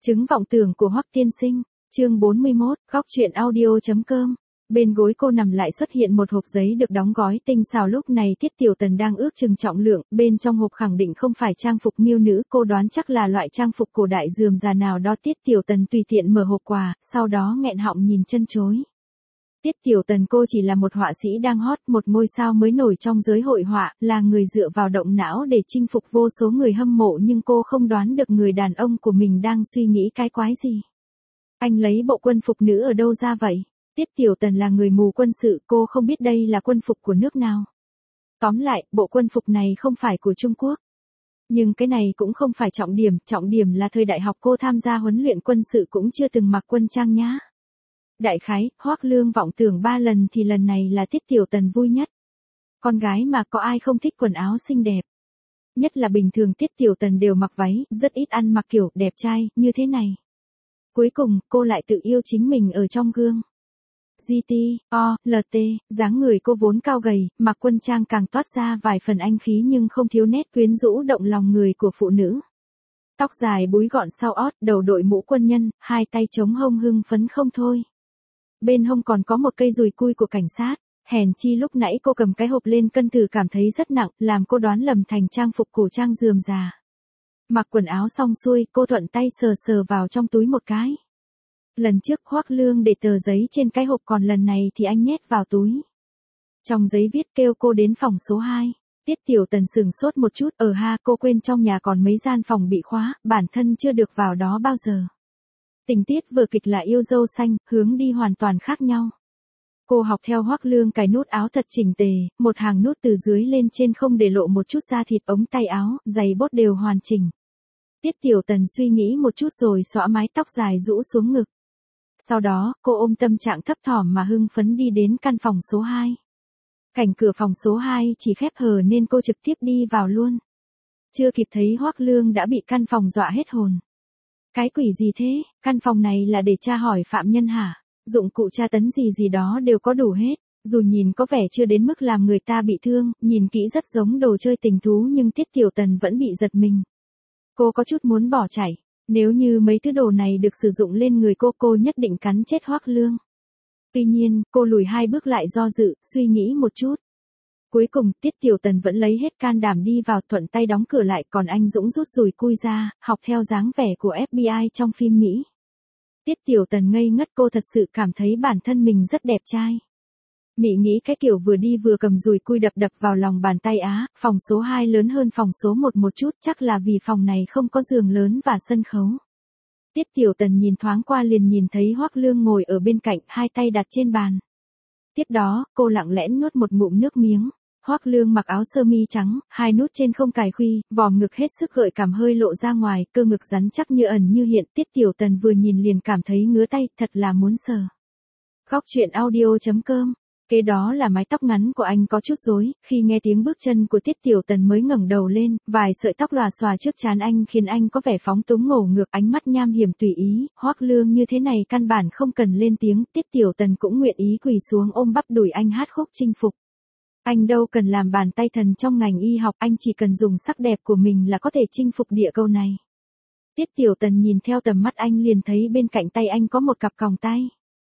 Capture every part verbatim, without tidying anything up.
Chứng vọng tưởng của Hoắc tiên sinh, chương bốn mươi mốt, góc truyện audio.com. Bên gối cô nằm lại xuất hiện một hộp giấy được đóng gói tinh xảo, lúc này Tiết Tiểu Tần đang ước chừng trọng lượng, bên trong hộp khẳng định không phải trang phục miêu nữ, cô đoán chắc là loại trang phục cổ đại rườm rà nào đó. Tiết Tiểu Tần tùy tiện mở hộp quà, sau đó nghẹn họng nhìn chân chối. Tiết Tiểu Tần, cô chỉ là một họa sĩ đang hot, một ngôi sao mới nổi trong giới hội họa, là người dựa vào động não để chinh phục vô số người hâm mộ, nhưng cô không đoán được người đàn ông của mình đang suy nghĩ cái quái gì. Anh lấy bộ quân phục nữ ở đâu ra vậy? Tiết Tiểu Tần là người mù quân sự, cô không biết đây là quân phục của nước nào. Tóm lại, bộ quân phục này không phải của Trung Quốc. Nhưng cái này cũng không phải trọng điểm, trọng điểm là thời đại học cô tham gia huấn luyện quân sự cũng chưa từng mặc quân trang nhá. Đại khái, Hoắc Lương vọng tưởng ba lần thì lần này là Tiết Tiểu Tần vui nhất. Con gái mà có ai không thích quần áo xinh đẹp. Nhất là bình thường Tiết Tiểu Tần đều mặc váy, rất ít ăn mặc kiểu đẹp trai, như thế này. Cuối cùng, cô lại tự yêu chính mình ở trong gương. giê tê, o, lờ tê, dáng người cô vốn cao gầy, mặc quân trang càng toát ra vài phần anh khí nhưng không thiếu nét quyến rũ động lòng người của phụ nữ. Tóc dài búi gọn sau ót, đầu đội mũ quân nhân, hai tay chống hông hưng phấn không thôi. Bên hông còn có một cây dùi cui của cảnh sát, hèn chi lúc nãy cô cầm cái hộp lên cân thử cảm thấy rất nặng, làm cô đoán lầm thành trang phục cổ trang rườm rà. Mặc quần áo xong xuôi, cô thuận tay sờ sờ vào trong túi một cái. Lần trước Hoắc Lương để tờ giấy trên cái hộp, còn lần này thì anh nhét vào túi. Trong giấy viết kêu cô đến phòng số hai. Tiết Tiểu Tần sửng sốt một chút, ở ha, cô quên trong nhà còn mấy gian phòng bị khóa, bản thân chưa được vào đó bao giờ. Tình tiết vở kịch là yêu dâu xanh, hướng đi hoàn toàn khác nhau. Cô học theo Hoắc Lương cài nút áo thật chỉnh tề, một hàng nút từ dưới lên trên không để lộ một chút da thịt, ống tay áo, giày bốt đều hoàn chỉnh. Tiết Tiểu Tần suy nghĩ một chút rồi xõa mái tóc dài rũ xuống ngực. Sau đó, cô ôm tâm trạng thấp thỏm mà hưng phấn đi đến căn phòng số hai. Cảnh cửa phòng số hai chỉ khép hờ nên cô trực tiếp đi vào luôn. Chưa kịp thấy Hoắc Lương đã bị căn phòng dọa hết hồn. Cái quỷ gì thế, căn phòng này là để tra hỏi phạm nhân hả? Dụng cụ tra tấn gì gì đó đều có đủ hết. Dù nhìn có vẻ chưa đến mức làm người ta bị thương, nhìn kỹ rất giống đồ chơi tình thú, nhưng Tiết Tiểu Tần vẫn bị giật mình. Cô có chút muốn bỏ chạy. Nếu như mấy thứ đồ này được sử dụng lên người cô, cô nhất định cắn chết Hoắc Lương. Tuy nhiên, cô lùi hai bước lại do dự, suy nghĩ một chút. Cuối cùng, Tiết Tiểu Tần vẫn lấy hết can đảm đi vào, thuận tay đóng cửa lại, còn anh Dũng rút dùi cui ra, học theo dáng vẻ của ép bê i trong phim Mỹ. Tiết Tiểu Tần ngây ngất, cô thật sự cảm thấy bản thân mình rất đẹp trai. Mị nghĩ cái kiểu vừa đi vừa cầm dùi cui đập đập vào lòng bàn tay á, phòng số hai lớn hơn phòng số một một chút, chắc là vì phòng này không có giường lớn và sân khấu. Tiết Tiểu Tần nhìn thoáng qua liền nhìn thấy Hoắc Lương ngồi ở bên cạnh, hai tay đặt trên bàn. Tiếp đó, cô lặng lẽ nuốt một ngụm nước miếng. Hoắc Lương mặc áo sơ mi trắng, hai nút trên không cài khuy, vòm ngực hết sức gợi cảm hơi lộ ra ngoài, cơ ngực rắn chắc như ẩn như hiện. Tiết Tiểu Tần vừa nhìn liền cảm thấy ngứa tay, thật là muốn sờ. Góc truyện audio.com. Kế đó là mái tóc ngắn của anh có chút rối, khi nghe tiếng bước chân của Tiết Tiểu Tần mới ngẩng đầu lên, vài sợi tóc lòa xòa trước trán anh khiến anh có vẻ phóng túng ngổ ngược, ánh mắt nham hiểm tùy ý. Hoắc Lương như thế này căn bản không cần lên tiếng, Tiết Tiểu Tần cũng nguyện ý quỳ xuống ôm bắp đùi anh hát khúc chinh phục. Anh đâu cần làm bàn tay thần trong ngành y học, anh chỉ cần dùng sắc đẹp của mình là có thể chinh phục địa cầu này. Tiết Tiểu Tần nhìn theo tầm mắt anh liền thấy bên cạnh tay anh có một cặp còng tay.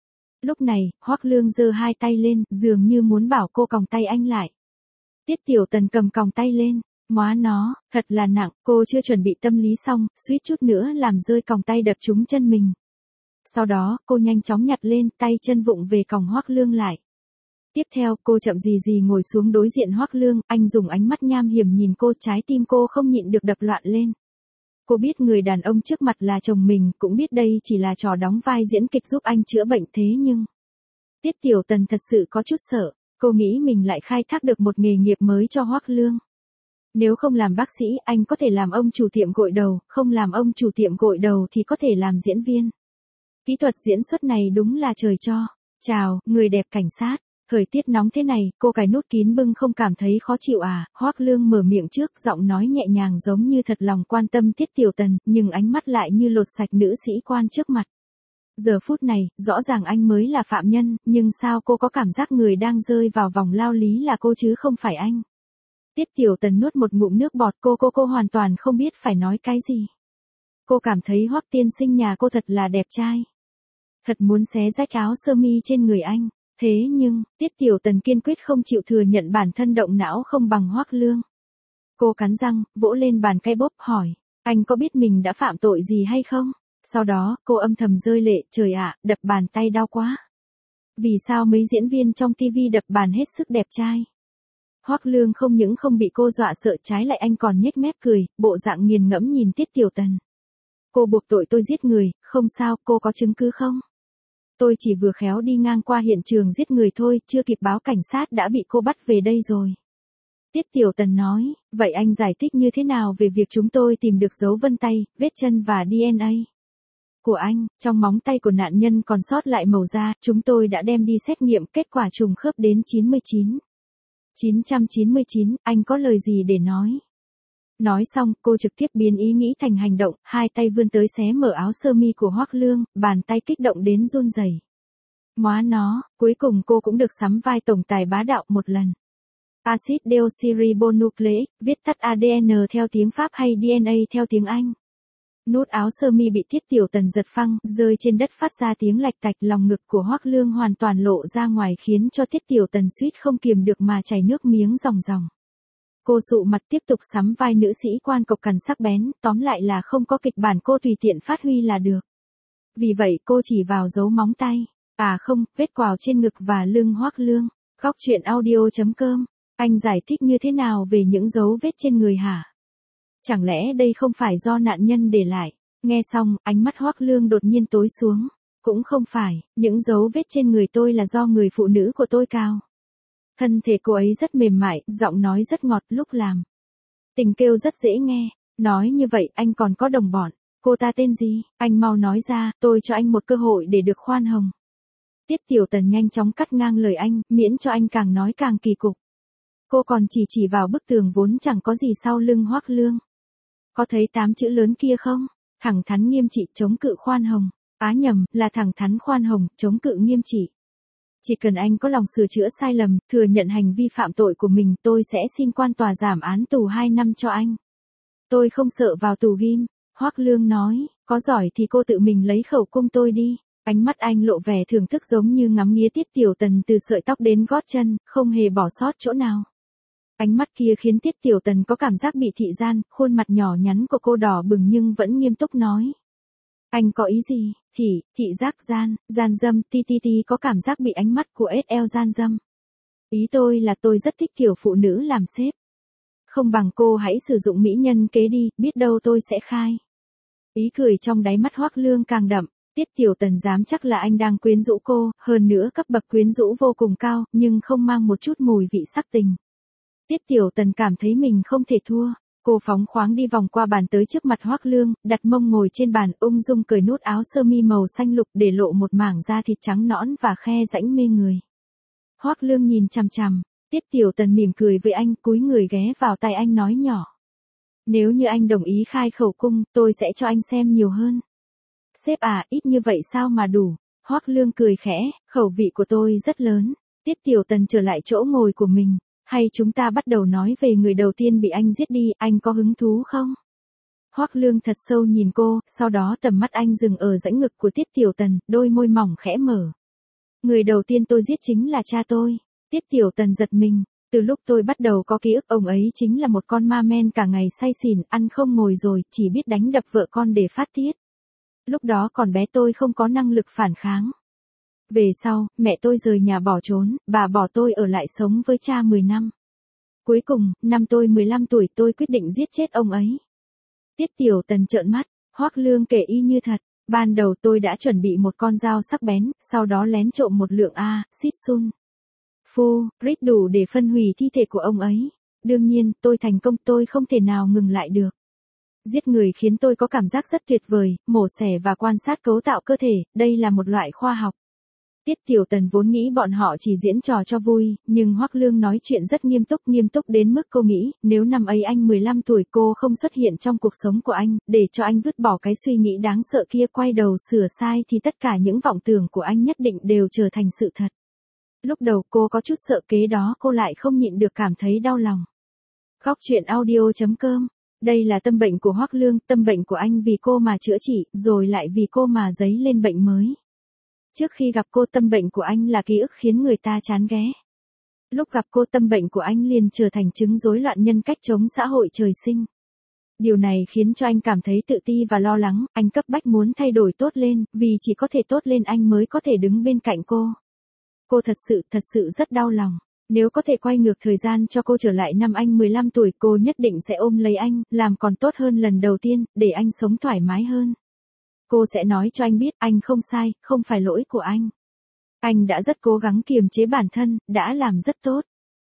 Lúc này, Hoắc Lương giơ hai tay lên, dường như muốn bảo cô còng tay anh lại. Tiết Tiểu Tần cầm còng tay lên, móa nó, thật là nặng, cô chưa chuẩn bị tâm lý xong, suýt chút nữa làm rơi còng tay đập trúng chân mình. Sau đó, cô nhanh chóng nhặt lên, tay chân vụng về còng Hoắc Lương lại. Tiếp theo, cô chậm gì gì ngồi xuống đối diện Hoắc Lương, anh dùng ánh mắt nham hiểm nhìn cô, trái tim cô không nhịn được đập loạn lên. Cô biết người đàn ông trước mặt là chồng mình, cũng biết đây chỉ là trò đóng vai diễn kịch giúp anh chữa bệnh, thế nhưng... Tiết Tiểu Tần thật sự có chút sợ, cô nghĩ mình lại khai thác được một nghề nghiệp mới cho Hoắc Lương. Nếu không làm bác sĩ, anh có thể làm ông chủ tiệm gội đầu, không làm ông chủ tiệm gội đầu thì có thể làm diễn viên. Kỹ thuật diễn xuất này đúng là trời cho. Chào, người đẹp cảnh sát. Thời tiết nóng thế này, cô cài nút kín bưng không cảm thấy khó chịu à? Hoắc Lương mở miệng trước, giọng nói nhẹ nhàng giống như thật lòng quan tâm Tiết Tiểu Tần, nhưng ánh mắt lại như lột sạch nữ sĩ quan trước mặt. Giờ phút này, rõ ràng anh mới là phạm nhân, nhưng sao cô có cảm giác người đang rơi vào vòng lao lý là cô chứ không phải anh? Tiết Tiểu Tần nuốt một ngụm nước bọt, cô cô cô hoàn toàn không biết phải nói cái gì. Cô cảm thấy Hoắc tiên sinh nhà cô thật là đẹp trai. Thật muốn xé rách áo sơ mi trên người anh. Thế nhưng, Tiết Tiểu Tần kiên quyết không chịu thừa nhận bản thân động não không bằng Hoắc Lương. Cô cắn răng, vỗ lên bàn cây bốp hỏi, anh có biết mình đã phạm tội gì hay không? Sau đó, cô âm thầm rơi lệ, trời ạ, đập bàn tay đau quá. Vì sao mấy diễn viên trong tivi đập bàn hết sức đẹp trai? Hoắc Lương không những không bị cô dọa sợ, trái lại anh còn nhếch mép cười, bộ dạng nghiền ngẫm nhìn Tiết Tiểu Tần. Cô buộc tội tôi giết người, không sao, cô có chứng cứ không? Tôi chỉ vừa khéo đi ngang qua hiện trường giết người thôi, chưa kịp báo cảnh sát đã bị cô bắt về đây rồi. Tiết Tiểu Tần nói, vậy anh giải thích như thế nào về việc chúng tôi tìm được dấu vân tay, vết chân và đê en a của anh, trong móng tay của nạn nhân còn sót lại màu da, chúng tôi đã đem đi xét nghiệm, kết quả trùng khớp đến chín mươi chín. chín trăm chín mươi chín, anh có lời gì để nói? Nói xong, cô trực tiếp biến ý nghĩ thành hành động, hai tay vươn tới xé mở áo sơ mi của Hoắc Lương, bàn tay kích động đến run rẩy. Móa nó, cuối cùng cô cũng được sắm vai tổng tài bá đạo một lần. Acid deoxyribonucleic, viết tắt a đê en theo tiếng Pháp hay đê en a theo tiếng Anh. Nút áo sơ mi bị Tiết Tiểu Tần giật phăng, rơi trên đất phát ra tiếng lạch tạch, lòng ngực của Hoắc Lương hoàn toàn lộ ra ngoài khiến cho Tiết Tiểu Tần suýt không kiềm được mà chảy nước miếng ròng ròng. Cô sụ mặt tiếp tục sắm vai nữ sĩ quan cộc cằn sắc bén, tóm lại là không có kịch bản cô tùy tiện phát huy là được. Vì vậy cô chỉ vào dấu móng tay, à không, vết quào trên ngực và lưng Hoắc Lương. Góc truyện audio chấm com, anh giải thích như thế nào về những dấu vết trên người hả? Chẳng lẽ đây không phải do nạn nhân để lại? Nghe xong, ánh mắt Hoắc Lương đột nhiên tối xuống. Cũng không phải, những dấu vết trên người tôi là do người phụ nữ của tôi cào. Thân thể cô ấy rất mềm mại, giọng nói rất ngọt lúc làm. Tình kêu rất dễ nghe. Nói như vậy anh còn có đồng bọn. Cô ta tên gì? Anh mau nói ra, tôi cho anh một cơ hội để được khoan hồng. Tiết Tiểu Tần nhanh chóng cắt ngang lời anh, miễn cho anh càng nói càng kỳ cục. Cô còn chỉ chỉ vào bức tường vốn chẳng có gì sau lưng Hoắc Lương. Có thấy tám chữ lớn kia không? Thẳng thắn nghiêm trị, chống cự khoan hồng. Á nhầm, là thẳng thắn khoan hồng, chống cự nghiêm trị. Chỉ cần anh có lòng sửa chữa sai lầm, thừa nhận hành vi phạm tội của mình, tôi sẽ xin quan tòa giảm án tù hai năm cho anh. Tôi không sợ vào tù ghim. Hoắc Lương nói, có giỏi thì cô tự mình lấy khẩu cung tôi đi. Ánh mắt anh lộ vẻ thưởng thức giống như ngắm nghía Tiết Tiểu Tần từ sợi tóc đến gót chân, không hề bỏ sót chỗ nào. Ánh mắt kia khiến Tiết Tiểu Tần có cảm giác bị thị gian, khuôn mặt nhỏ nhắn của cô đỏ bừng nhưng vẫn nghiêm túc nói. Anh có ý gì? Thị, thị giác gian, gian dâm, ti ti ti có cảm giác bị ánh mắt của ét lờ gian dâm. Ý tôi là tôi rất thích kiểu phụ nữ làm sếp. Không bằng cô hãy sử dụng mỹ nhân kế đi, biết đâu tôi sẽ khai. Ý cười trong đáy mắt Hoắc Lương càng đậm. Tiết Tiểu Tần dám chắc là anh đang quyến rũ cô, hơn nữa cấp bậc quyến rũ vô cùng cao, nhưng không mang một chút mùi vị sắc tình. Tiết Tiểu Tần cảm thấy mình không thể thua. Cô phóng khoáng đi vòng qua bàn tới trước mặt Hoắc Lương, đặt mông ngồi trên bàn, ung dung cởi nút áo sơ mi màu xanh lục để lộ một mảng da thịt trắng nõn và khe rãnh mê người. Hoắc Lương nhìn chằm chằm, Tiết Tiểu Tần mỉm cười với anh, cúi người ghé vào tai anh nói nhỏ. Nếu như anh đồng ý khai khẩu cung, tôi sẽ cho anh xem nhiều hơn. Sếp à, ít như vậy sao mà đủ? Hoắc Lương cười khẽ, khẩu vị của tôi rất lớn. Tiết Tiểu Tần trở lại chỗ ngồi của mình. Hay chúng ta bắt đầu nói về người đầu tiên bị anh giết đi, anh có hứng thú không? Hoắc Lương thật sâu nhìn cô, sau đó tầm mắt anh dừng ở rãnh ngực của Tiết Tiểu Tần, đôi môi mỏng khẽ mở. Người đầu tiên tôi giết chính là cha tôi. Tiết Tiểu Tần giật mình. Từ lúc tôi bắt đầu có ký ức, ông ấy chính là một con ma men cả ngày say xỉn, ăn không ngồi rồi, chỉ biết đánh đập vợ con để phát tiết. Lúc đó còn bé tôi không có năng lực phản kháng. Về sau, mẹ tôi rời nhà bỏ trốn, bà bỏ tôi ở lại sống với cha mười năm. Cuối cùng, năm tôi mười lăm tuổi tôi quyết định giết chết ông ấy. Tiết Tiểu Tần trợn mắt, Hoắc Lương kể y như thật. Ban đầu tôi đã chuẩn bị một con dao sắc bén, sau đó lén trộm một lượng A, xít sun. Phu, rít đủ để phân hủy thi thể của ông ấy. Đương nhiên, tôi thành công, tôi không thể nào ngừng lại được. Giết người khiến tôi có cảm giác rất tuyệt vời, mổ xẻ và quan sát cấu tạo cơ thể, đây là một loại khoa học. Tiết Tiểu Tần vốn nghĩ bọn họ chỉ diễn trò cho vui, nhưng Hoắc Lương nói chuyện rất nghiêm túc, nghiêm túc đến mức cô nghĩ, nếu năm ấy anh mười lăm tuổi cô không xuất hiện trong cuộc sống của anh, để cho anh vứt bỏ cái suy nghĩ đáng sợ kia quay đầu sửa sai thì tất cả những vọng tưởng của anh nhất định đều trở thành sự thật. Lúc đầu cô có chút sợ, kế đó cô lại không nhịn được cảm thấy đau lòng. Góc truyện audio chấm com Đây là tâm bệnh của Hoắc Lương, tâm bệnh của anh vì cô mà chữa trị, rồi lại vì cô mà dấy lên bệnh mới. Trước khi gặp cô, tâm bệnh của anh là ký ức khiến người ta chán ghé. Lúc gặp cô, tâm bệnh của anh liền trở thành chứng rối loạn nhân cách chống xã hội trời sinh. Điều này khiến cho anh cảm thấy tự ti và lo lắng, anh cấp bách muốn thay đổi tốt lên, vì chỉ có thể tốt lên anh mới có thể đứng bên cạnh cô. Cô thật sự, thật sự rất đau lòng. Nếu có thể quay ngược thời gian cho cô trở lại năm anh mười lăm tuổi, cô nhất định sẽ ôm lấy anh, làm còn tốt hơn lần đầu tiên, để anh sống thoải mái hơn. Cô sẽ nói cho anh biết, anh không sai, không phải lỗi của anh. Anh đã rất cố gắng kiềm chế bản thân, đã làm rất tốt.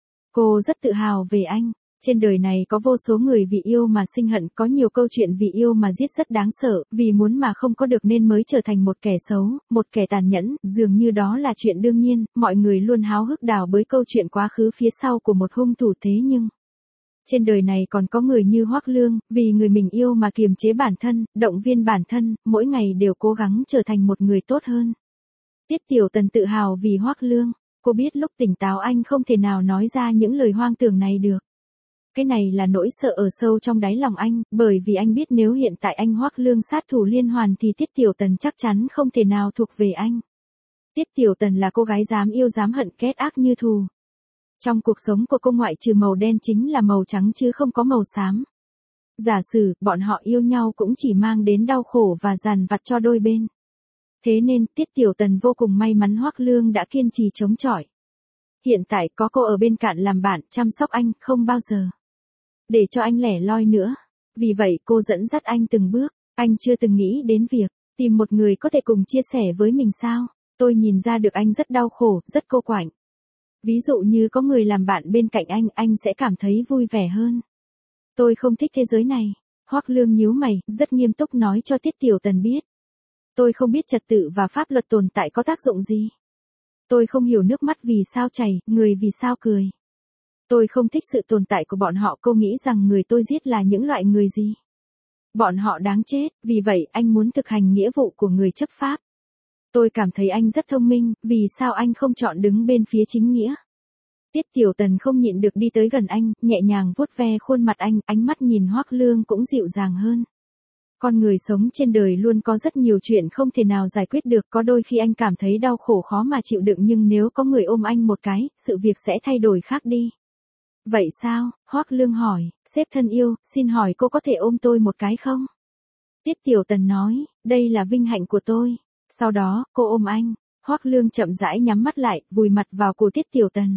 Cô rất tự hào về anh. Trên đời này có vô số người vì yêu mà sinh hận, có nhiều câu chuyện vì yêu mà giết rất đáng sợ, vì muốn mà không có được nên mới trở thành một kẻ xấu, một kẻ tàn nhẫn, dường như đó là chuyện đương nhiên, mọi người luôn háo hức đào bới câu chuyện quá khứ phía sau của một hung thủ, thế nhưng trên đời này còn có người như Hoắc Lương, vì người mình yêu mà kiềm chế bản thân, động viên bản thân, mỗi ngày đều cố gắng trở thành một người tốt hơn. Tiết Tiểu Tần tự hào vì Hoắc Lương, cô biết lúc tỉnh táo anh không thể nào nói ra những lời hoang tưởng này được. Cái này là nỗi sợ ở sâu trong đáy lòng anh, bởi vì anh biết nếu hiện tại anh Hoắc Lương sát thủ liên hoàn thì Tiết Tiểu Tần chắc chắn không thể nào thuộc về anh. Tiết Tiểu Tần là cô gái dám yêu dám hận, kết ác như thù. Trong cuộc sống của cô ngoại trừ màu đen chính là màu trắng chứ không có màu xám. Giả sử, bọn họ yêu nhau cũng chỉ mang đến đau khổ và dằn vặt cho đôi bên. Thế nên, Tiết Tiểu Tần vô cùng may mắn Hoắc Lương đã kiên trì chống chọi. Hiện tại có cô ở bên cạnh làm bạn, chăm sóc anh, không bao giờ để cho anh lẻ loi nữa. Vì vậy cô dẫn dắt anh từng bước, anh chưa từng nghĩ đến việc tìm một người có thể cùng chia sẻ với mình sao. Tôi nhìn ra được anh rất đau khổ, rất cô quạnh. Ví dụ như có người làm bạn bên cạnh anh, anh sẽ cảm thấy vui vẻ hơn. Tôi không thích thế giới này. Hoắc Lương nhíu mày, rất nghiêm túc nói cho Tiết Tiểu Tần biết. Tôi không biết trật tự và pháp luật tồn tại có tác dụng gì. Tôi không hiểu nước mắt vì sao chảy, người vì sao cười. Tôi không thích sự tồn tại của bọn họ, cô nghĩ rằng người tôi giết là những loại người gì? Bọn họ đáng chết, vì vậy anh muốn thực hành nghĩa vụ của người chấp pháp. Tôi cảm thấy anh rất thông minh, vì sao anh không chọn đứng bên phía chính nghĩa? Tiết Tiểu Tần không nhịn được đi tới gần anh, nhẹ nhàng vuốt ve khuôn mặt anh, ánh mắt nhìn Hoắc Lương cũng dịu dàng hơn. Con người sống trên đời luôn có rất nhiều chuyện không thể nào giải quyết được, có đôi khi anh cảm thấy đau khổ khó mà chịu đựng nhưng nếu có người ôm anh một cái, sự việc sẽ thay đổi khác đi. Vậy sao? Hoắc Lương hỏi, sếp thân yêu, xin hỏi cô có thể ôm tôi một cái không? Tiết Tiểu Tần nói, đây là vinh hạnh của tôi. Sau đó, cô ôm anh. Hoắc Lương chậm rãi nhắm mắt lại, vùi mặt vào cổ Tiết Tiểu Tần.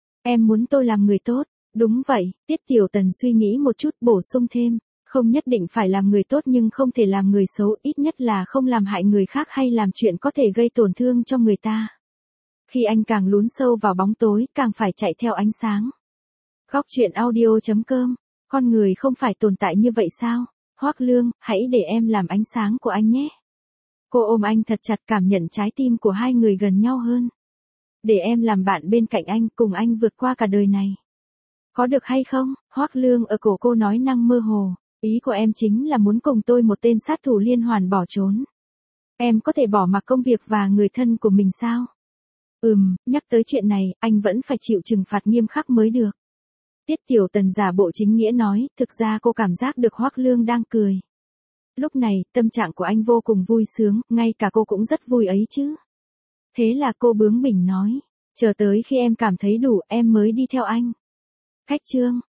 Em muốn tôi làm người tốt. Đúng vậy, Tiết Tiểu Tần suy nghĩ một chút bổ sung thêm. Không nhất định phải làm người tốt nhưng không thể làm người xấu, ít nhất là không làm hại người khác hay làm chuyện có thể gây tổn thương cho người ta. Khi anh càng lún sâu vào bóng tối, càng phải chạy theo ánh sáng. Góc truyện audio chấm com, con người không phải tồn tại như vậy sao? Hoắc Lương, hãy để em làm ánh sáng của anh nhé. Cô ôm anh thật chặt, cảm nhận trái tim của hai người gần nhau hơn. Để em làm bạn bên cạnh anh, cùng anh vượt qua cả đời này. Có được hay không? Hoắc Lương ở cổ cô nói năng mơ hồ. Ý của em chính là muốn cùng tôi một tên sát thủ liên hoàn bỏ trốn. Em có thể bỏ mặc công việc và người thân của mình sao? Ừm, nhắc tới chuyện này, anh vẫn phải chịu trừng phạt nghiêm khắc mới được. Tiết Tiểu Tần giả bộ chính nghĩa nói, thực ra cô cảm giác được Hoắc Lương đang cười. Lúc này, tâm trạng của anh vô cùng vui sướng, ngay cả cô cũng rất vui ấy chứ. Thế là cô bướng bỉnh nói, chờ tới khi em cảm thấy đủ, em mới đi theo anh. Khách chương.